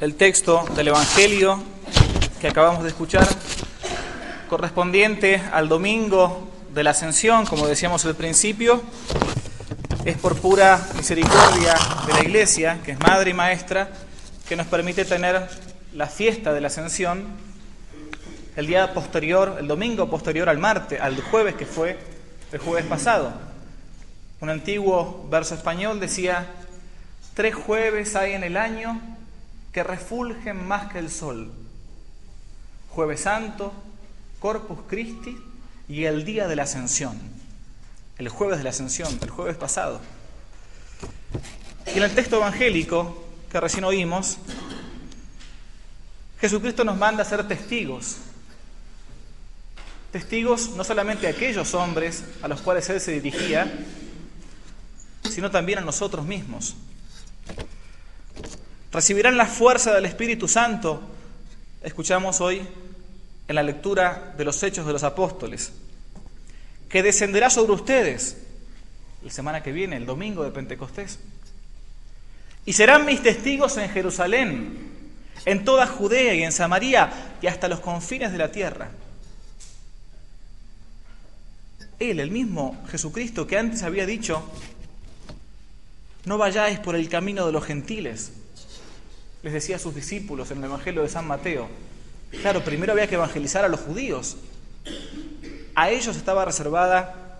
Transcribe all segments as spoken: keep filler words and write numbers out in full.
el texto del Evangelio que acabamos de escuchar, correspondiente al domingo de la Ascensión, como decíamos al principio, es por pura misericordia de la Iglesia, que es madre y maestra, que nos permite tener la fiesta de la Ascensión el día posterior, el domingo posterior al martes, al jueves que fue el jueves pasado. Un antiguo verso español decía: tres jueves hay en el año que refulgen más que el sol. Jueves Santo, Corpus Christi y el día de la Ascensión. El jueves de la Ascensión, el jueves pasado. Y en el texto evangélico que recién oímos, Jesucristo nos manda a ser testigos. Testigos no solamente a aquellos hombres a los cuales Él se dirigía, sino también a nosotros mismos. Recibirán la fuerza del Espíritu Santo, escuchamos hoy en la lectura de los Hechos de los Apóstoles, que descenderá sobre ustedes la semana que viene, el domingo de Pentecostés. Y serán mis testigos en Jerusalén, en toda Judea y en Samaria y hasta los confines de la tierra. Él, el mismo Jesucristo que antes había dicho: no vayáis por el camino de los gentiles, les decía a sus discípulos en el Evangelio de San Mateo. Claro, primero había que evangelizar a los judíos. A ellos estaba reservada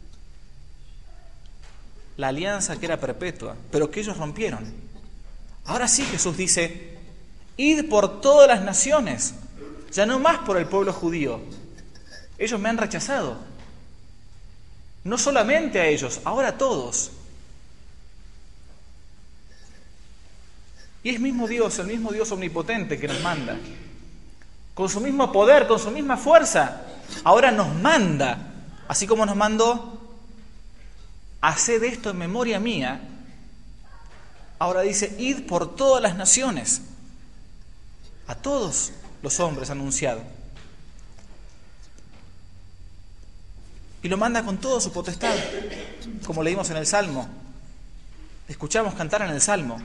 la alianza que era perpetua, pero que ellos rompieron. Ahora sí Jesús dice: id por todas las naciones, ya no más por el pueblo judío. Ellos me han rechazado. No solamente a ellos, ahora a todos. Y es mismo Dios, el mismo Dios omnipotente que nos manda. Con su mismo poder, con su misma fuerza, ahora nos manda, así como nos mandó: haced esto en memoria mía. Ahora dice: id por todas las naciones. A todos los hombres anunciado. Y lo manda con toda su potestad, como leímos en el Salmo. Escuchamos cantar en el Salmo: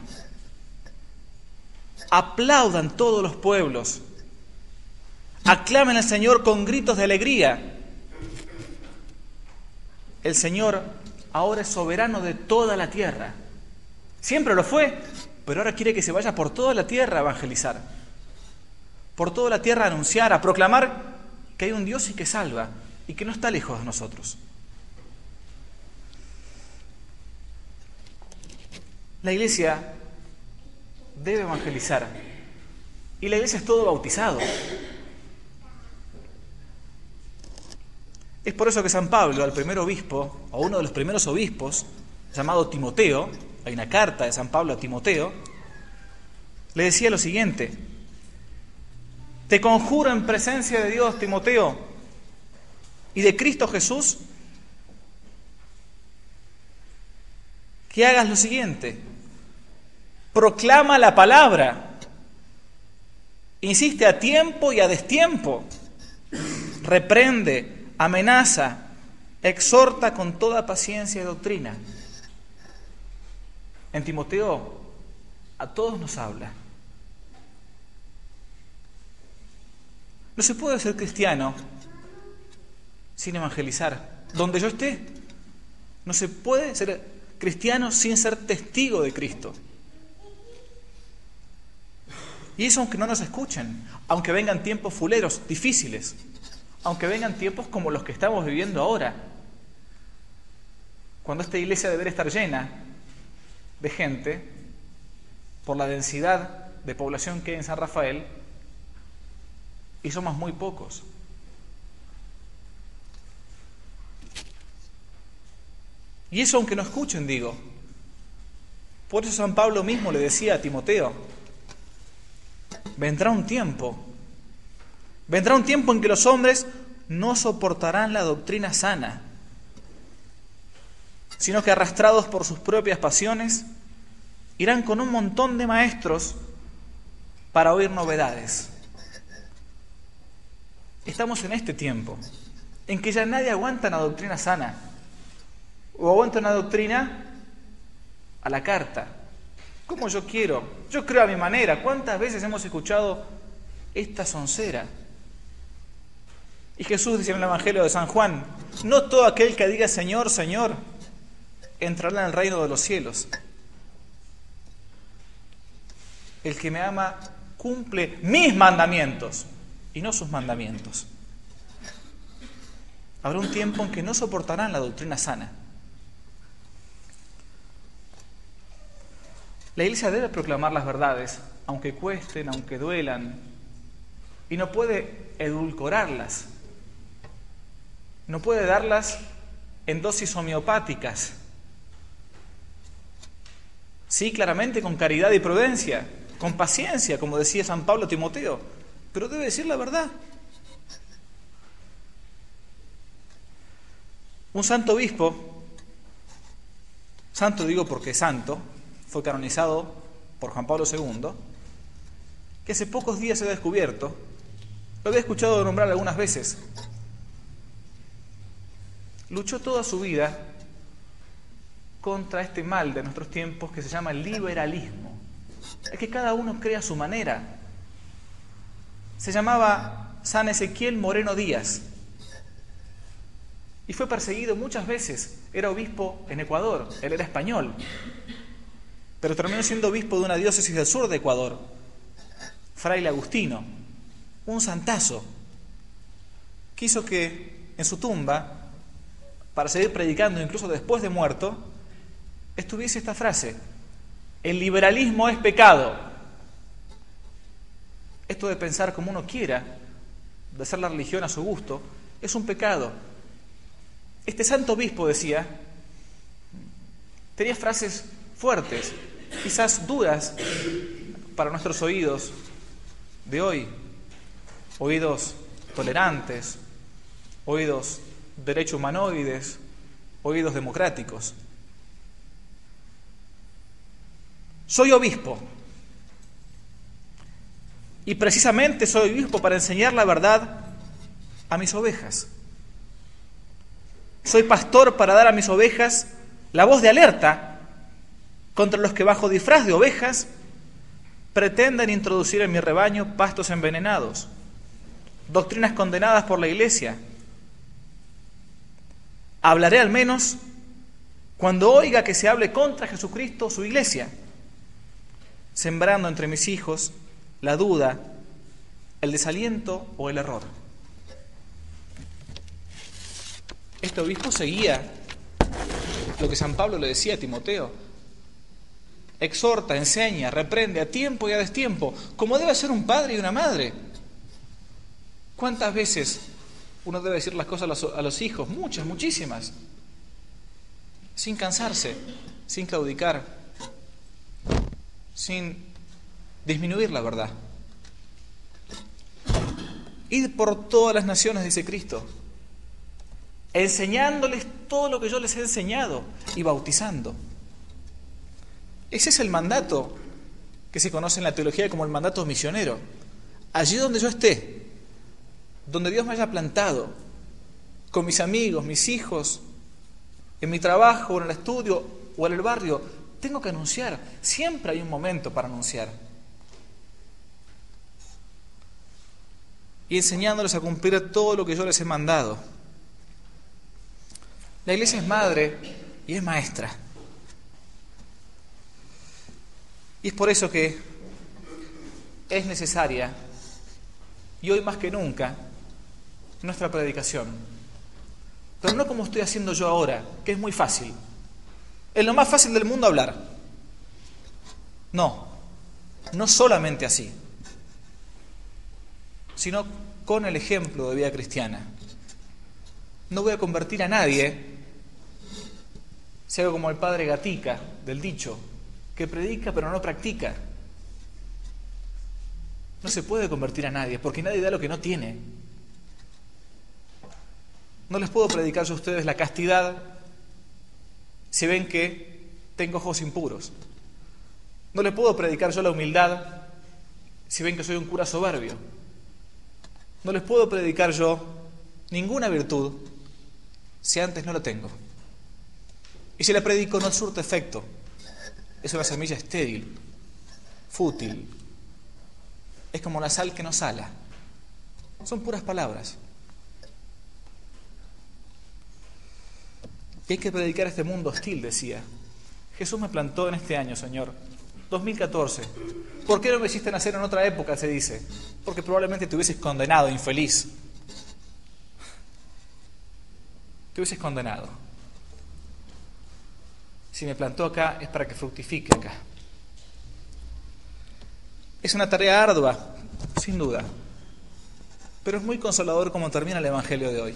aplaudan todos los pueblos, aclamen al Señor con gritos de alegría. El Señor ahora es soberano de toda la tierra. Siempre lo fue, pero ahora quiere que se vaya por toda la tierra a evangelizar, por toda la tierra a anunciar, a proclamar que hay un Dios y que salva, y que no está lejos de nosotros. La Iglesia debe evangelizar, y la Iglesia es todo bautizado. Es por eso que San Pablo, al primer obispo, o uno de los primeros obispos, llamado Timoteo, hay una carta de San Pablo a Timoteo, le decía lo siguiente: te conjuro en presencia de Dios, Timoteo, y de Cristo Jesús, que hagas lo siguiente: proclama la palabra, insiste a tiempo y a destiempo, reprende, amenaza, exhorta con toda paciencia y doctrina. En Timoteo a todos nos habla. No se puede ser cristiano sin evangelizar. Donde yo esté, no se puede ser cristiano sin ser testigo de Cristo. Y eso aunque no nos escuchen, aunque vengan tiempos fuleros, difíciles, aunque vengan tiempos como los que estamos viviendo ahora, cuando esta iglesia debería estar llena de gente, por la densidad de población que hay en San Rafael, y somos muy pocos. Y eso aunque no escuchen, digo. Por eso San Pablo mismo le decía a Timoteo: vendrá un tiempo, vendrá un tiempo en que los hombres no soportarán la doctrina sana, sino que arrastrados por sus propias pasiones, irán con un montón de maestros para oír novedades. Estamos en este tiempo en que ya nadie aguanta una doctrina sana, o aguanta una doctrina a la carta, como yo quiero, yo creo a mi manera. ¿Cuántas veces hemos escuchado esta soncera? Y Jesús dice en el Evangelio de San Juan, no todo aquel que diga Señor, Señor, entrará en el reino de los cielos. El que me ama cumple mis mandamientos y no sus mandamientos. Habrá un tiempo en que no soportarán la doctrina sana. La Iglesia debe proclamar las verdades, aunque cuesten, aunque duelan, y no puede edulcorarlas. No puede darlas en dosis homeopáticas. Sí, claramente con caridad y prudencia, con paciencia, como decía San Pablo a Timoteo, pero debe decir la verdad. Un santo obispo, santo digo porque santo, fue canonizado por Juan Pablo segundo, que hace pocos días se ha descubierto, lo había escuchado nombrar algunas veces, luchó toda su vida contra este mal de nuestros tiempos que se llama el liberalismo. Es que cada uno cree a su manera. Se llamaba San Ezequiel Moreno Díaz y fue perseguido muchas veces. Era obispo en Ecuador, él era español, pero terminó siendo obispo de una diócesis del sur de Ecuador, fraile Agustino, un santazo. Quiso que en su tumba, para seguir predicando incluso después de muerto, estuviese esta frase: el liberalismo es pecado. Esto de pensar como uno quiera, de hacer la religión a su gusto, es un pecado. Este santo obispo decía, tenía frases fuertes, quizás duras para nuestros oídos de hoy, oídos tolerantes, oídos derecho humanoides, oídos democráticos. Soy obispo, y precisamente soy obispo para enseñar la verdad a mis ovejas. Soy pastor para dar a mis ovejas la voz de alerta contra los que bajo disfraz de ovejas pretenden introducir en mi rebaño pastos envenenados, doctrinas condenadas por la Iglesia. Hablaré al menos cuando oiga que se hable contra Jesucristo o su Iglesia, sembrando entre mis hijos la duda, el desaliento o el error. Este obispo seguía lo que San Pablo le decía a Timoteo: exhorta, enseña, reprende a tiempo y a destiempo, como debe ser un padre y una madre. ¿Cuántas veces uno debe decir las cosas a los, a los hijos? Muchas, muchísimas. Sin cansarse, sin claudicar, sin disminuir la verdad. Id por todas las naciones, dice Cristo, enseñándoles todo lo que yo les he enseñado y bautizando. Ese es el mandato que se conoce en la teología como el mandato misionero. Allí donde yo esté, donde Dios me haya plantado, con mis amigos, mis hijos, en mi trabajo, en el estudio o en el barrio, tengo que anunciar. Siempre hay un momento para anunciar. Y enseñándoles a cumplir todo lo que yo les he mandado. La Iglesia es madre y es maestra. Y es por eso que es necesaria, y hoy más que nunca, nuestra predicación. Pero no como estoy haciendo yo ahora, que es muy fácil. Es lo más fácil del mundo hablar. No, no solamente así, sino con el ejemplo de vida cristiana. No voy a convertir a nadie si hago como el padre Gatica del dicho, que predica pero no practica. No se puede convertir a nadie, porque nadie da lo que no tiene. No les puedo predicar yo a ustedes la castidad si ven que tengo ojos impuros. No les puedo predicar yo la humildad si ven que soy un cura soberbio. No les puedo predicar yo ninguna virtud si antes no la tengo. Y si la predico no surte efecto, es una semilla estéril. fútil, es como la sal que no sala. Son puras palabras. Y hay que predicar a este mundo hostil, decía. Jesús me plantó en este año, Señor, dos mil catorce. ¿Por qué no me hiciste nacer en otra época? Se dice. Porque probablemente te hubieses condenado, infeliz. Te hubieses condenado. Si me plantó acá es para que fructifique acá. Es una tarea ardua, sin duda. Pero es muy consolador como termina el Evangelio de hoy.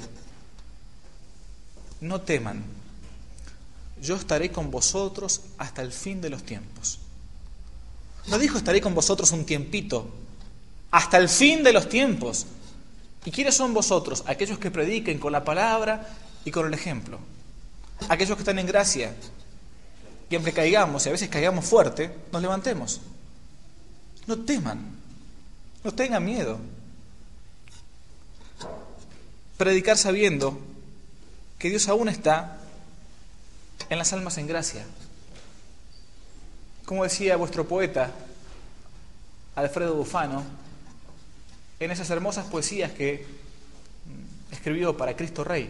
No teman. Yo estaré con vosotros hasta el fin de los tiempos. No dijo estaré con vosotros un tiempito, hasta el fin de los tiempos. ¿Y quiénes son vosotros? Aquellos que prediquen con la palabra y con el ejemplo. Aquellos que están en gracia. Y aunque caigamos, y a veces caigamos fuerte, nos levantemos. No teman, no tengan miedo. Predicar sabiendo que Dios aún está en las almas en gracia. Como decía vuestro poeta Alfredo Bufano, en esas hermosas poesías que escribió para Cristo Rey.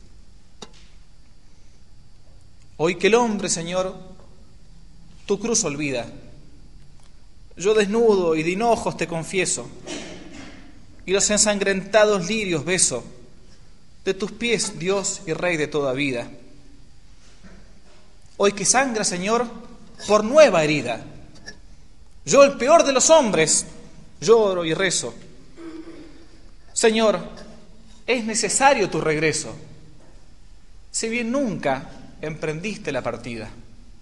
Hoy que el hombre, Señor, tu cruz olvida, yo desnudo y de hinojos te confieso, y los ensangrentados lirios beso, de tus pies, Dios y Rey de toda vida. Hoy que sangra, Señor, por nueva herida, yo, el peor de los hombres, lloro y rezo. Señor, es necesario tu regreso, si bien nunca emprendiste la partida.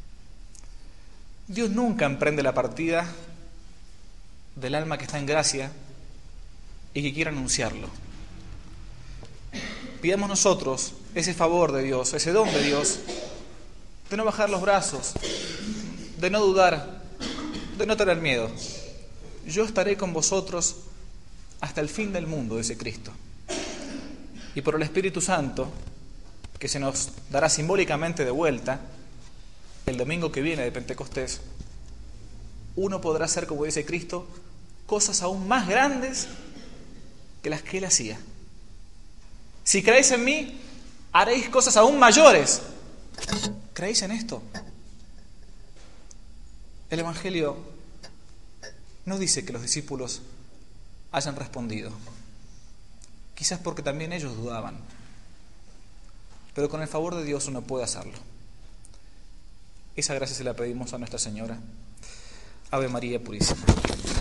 Dios nunca emprende la partida del alma que está en gracia y que quiere anunciarlo. Pidamos nosotros ese favor de Dios, ese don de Dios, de no bajar los brazos, de no dudar, de no tener miedo. Yo estaré con vosotros hasta el fin del mundo, dice Cristo. Y por el Espíritu Santo, que se nos dará simbólicamente de vuelta el domingo que viene de Pentecostés, uno podrá hacer, como dice Cristo, cosas aún más grandes que las que Él hacía. Si creéis en mí, haréis cosas aún mayores. ¿Creéis en esto? El Evangelio no dice que los discípulos hayan respondido. Quizás porque también ellos dudaban. Pero con el favor de Dios uno puede hacerlo. Esa gracia se la pedimos a Nuestra Señora. Ave María Purísima.